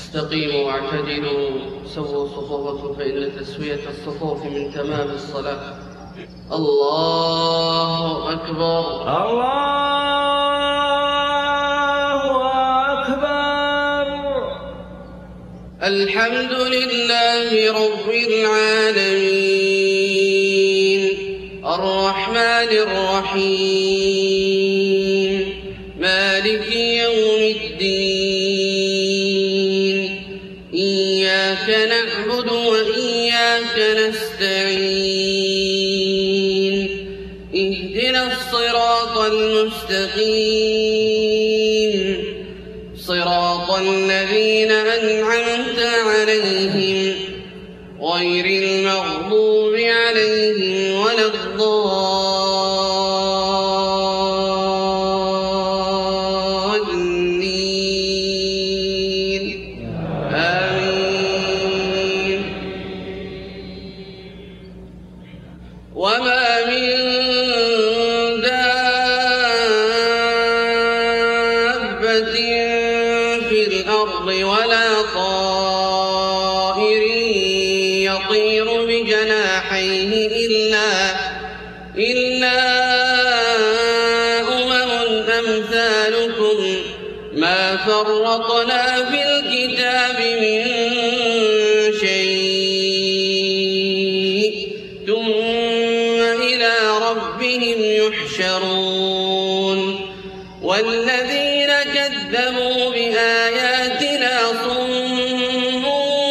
استقيموا واعتدلوا سووا صفوفكم فإن تسوية الصفوف من تمام الصلاة. الله أكبر. الله أكبر. الحمد لله رب العالمين الرحمن الرحيم مالك يوم الدين إياك نعبد وإياك نستعين اهدنا الصراط المستقيم صراط الذين أنعمت عليهم غير المغضوب عليهم ولا الضالين آمين. وما من دابة في الأرض ولا طائر يطير بجناحيه إلا أمم أمثالكم ما فرطنا في الكتاب من شيء ثم إلى ربهم يحشرون. والذين كذبوا بآياتنا صم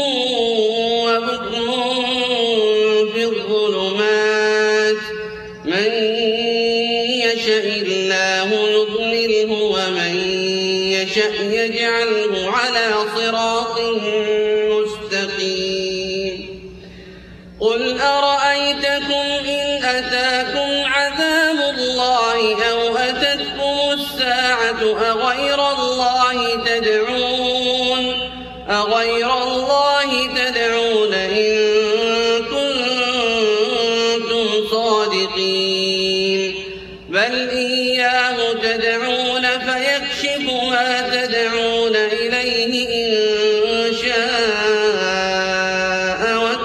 وبكم في الظلمات من يشاء الله يضلله ومن يشاء يجعله على صراط مستقيم. قل أرأيتكم إن أتاكم عذاب الله أو أتتكم الساعة أغير الله تدعون إن كنتم صادقين بل إياه تدعون فيكشف ما تدعون إليه إن شاء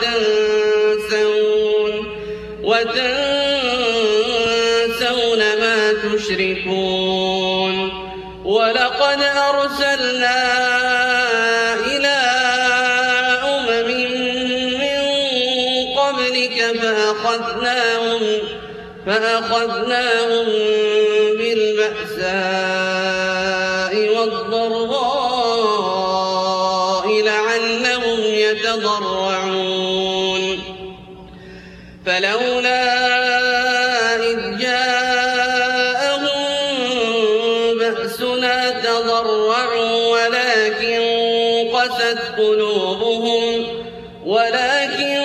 وتنسون ما تشركون. ولقد أرسلنا إلى أمم من قبلك فأخذناهم بالبأساء والضراء لعلهم يتضرعون. فلولا إذ جاءهم بأسنا تضرعوا ولكن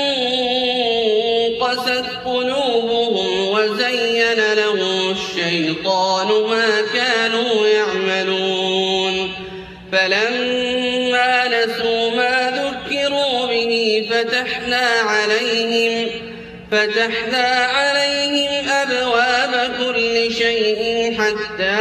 قست قلوبهم وزين لهم الشيطان ما كانوا يعملون. فلما نسوا ما ذكروا به فتحنا عليهم أبواب كل شيء حتى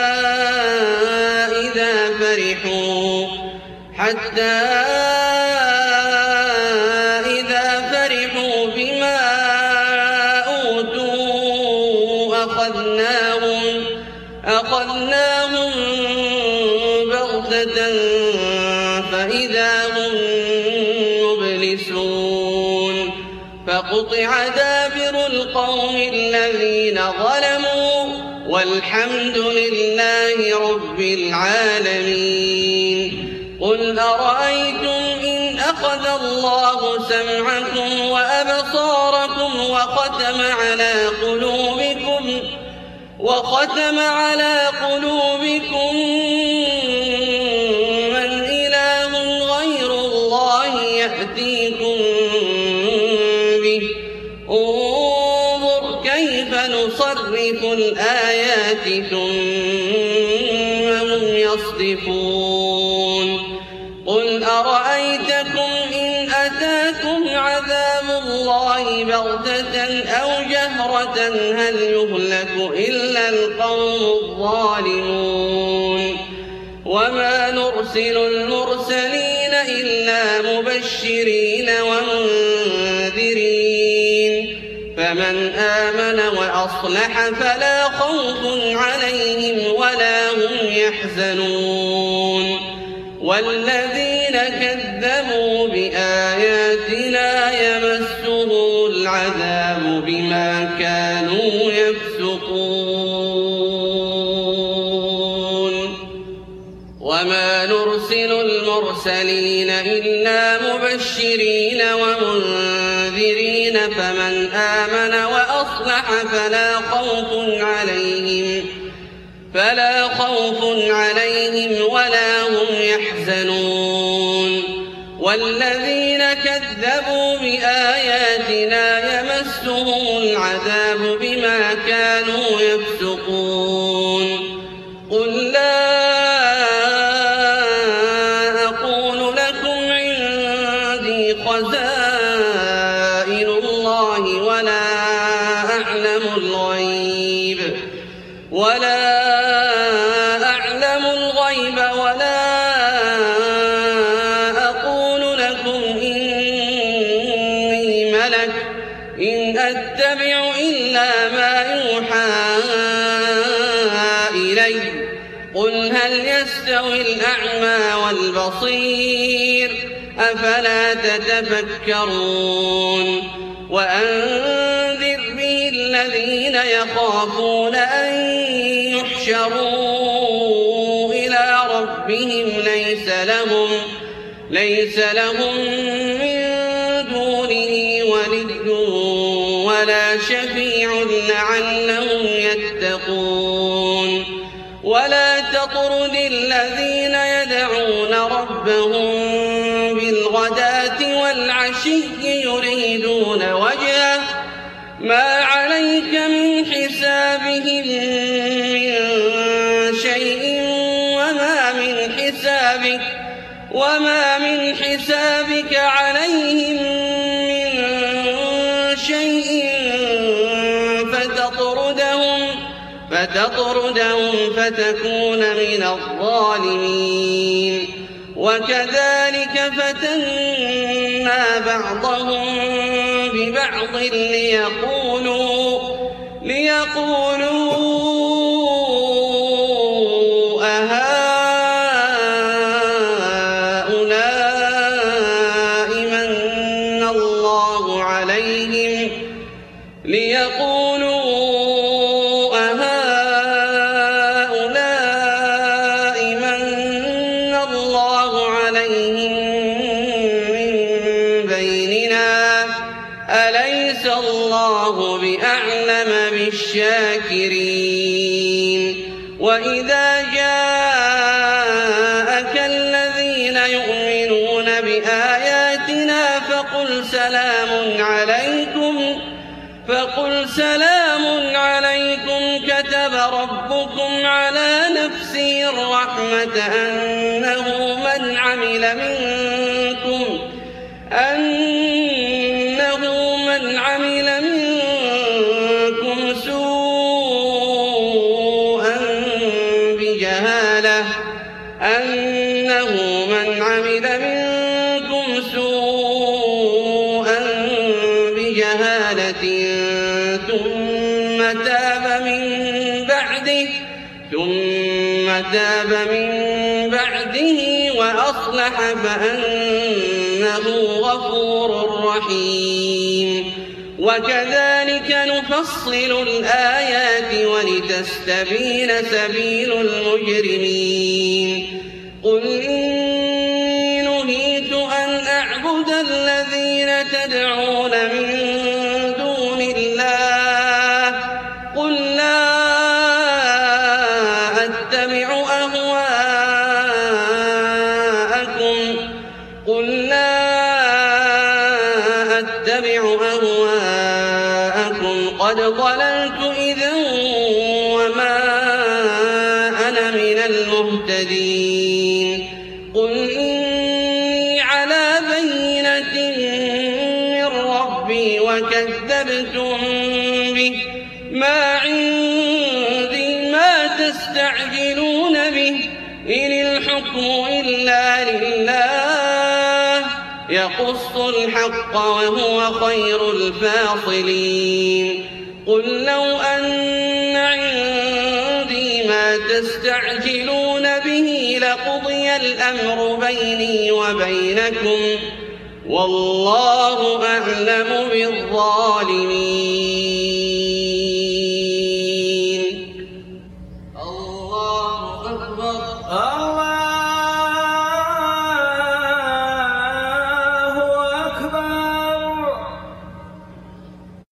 إذا فرحوا بما أوتوا أخذناهم بغتة فإذا هم مبلسون. فقطع دابر القوم الذين ظلموا والحمد لله رب العالمين. قل أرأيتم إن أخذ الله سمعكم وأبصاركم وختم على قلوبكم من إله غير الله يأتيكم به. انظر كيف نصرف الآيات ثم هم يصدفون. قل أرأيتكم إن أتاكم عذاب الله بغتة أو جهرة هل يهلك إلا القوم الظالمون. وما نرسل المرسلين إلا مبشرين ومنذرين فمن آمن وأصلح فلا خوف عليهم ولا هم يحزنون والذين كذبوا بآياتنا يمسهم العذاب بما كانوا يفسقون وما نرسل المرسلين إلا مبشرين ومنذرين فمن آمن وأصلح فلا خوف عليهم ولا هم يحزنون والذين كذبوا بآياتنا يمسهم العذاب بما كانوا يفسقون قل لا أقول لكم عندي خزائن الله ولا أعلم الغيب ولا أقول لكم إني ملك إن أتبع إلا ما يوحى إلي قل هل يستوي الأعمى والبصير أفلا تتفكرون وأنذر به الذين يخافون أن يحشروا إلى ربهم ليس لهم من دونه ولي ولا شفيع لعلهم يتقون ولا تطرد الذين يدعون ربهم بالغداة والعشي يريدون وجهه ما عليك من حسابهم من شيء وما من حسابك عليهم من شيء فتطردهم فتكون من الظالمين وكذلك فتنا بعضهم ببعض ليقولوا أهؤلاء من الله عليهم من بيننا أليس الله بأعلم بالشاكرين وإذا جاءك الذين يؤمنون بآياتنا فقل سلام عليكم كتب ربكم على نفسه الرحمة أنه من عمل منكم سوءا بجهالة ثم تاب من بعده وأصلح فأنه غفور رحيم وكذلك نفصل الآيات ولتستبين سبيل المجرمين قل إني نهيت أن أعبد الذين تدعون من دون الله قل لا أتبع أهواءكم قد ضللت إذا وما أنا من المهتدين قل إني على بينة من ربي وكذبتم به ما عندي ما تستعجلون به إن الحكم إلا لله يقص الحق وهو خير الفاصلين قل لو أن عندي ما تستعجلون به لقضي الأمر بيني وبينكم والله أعلم بالظالمين.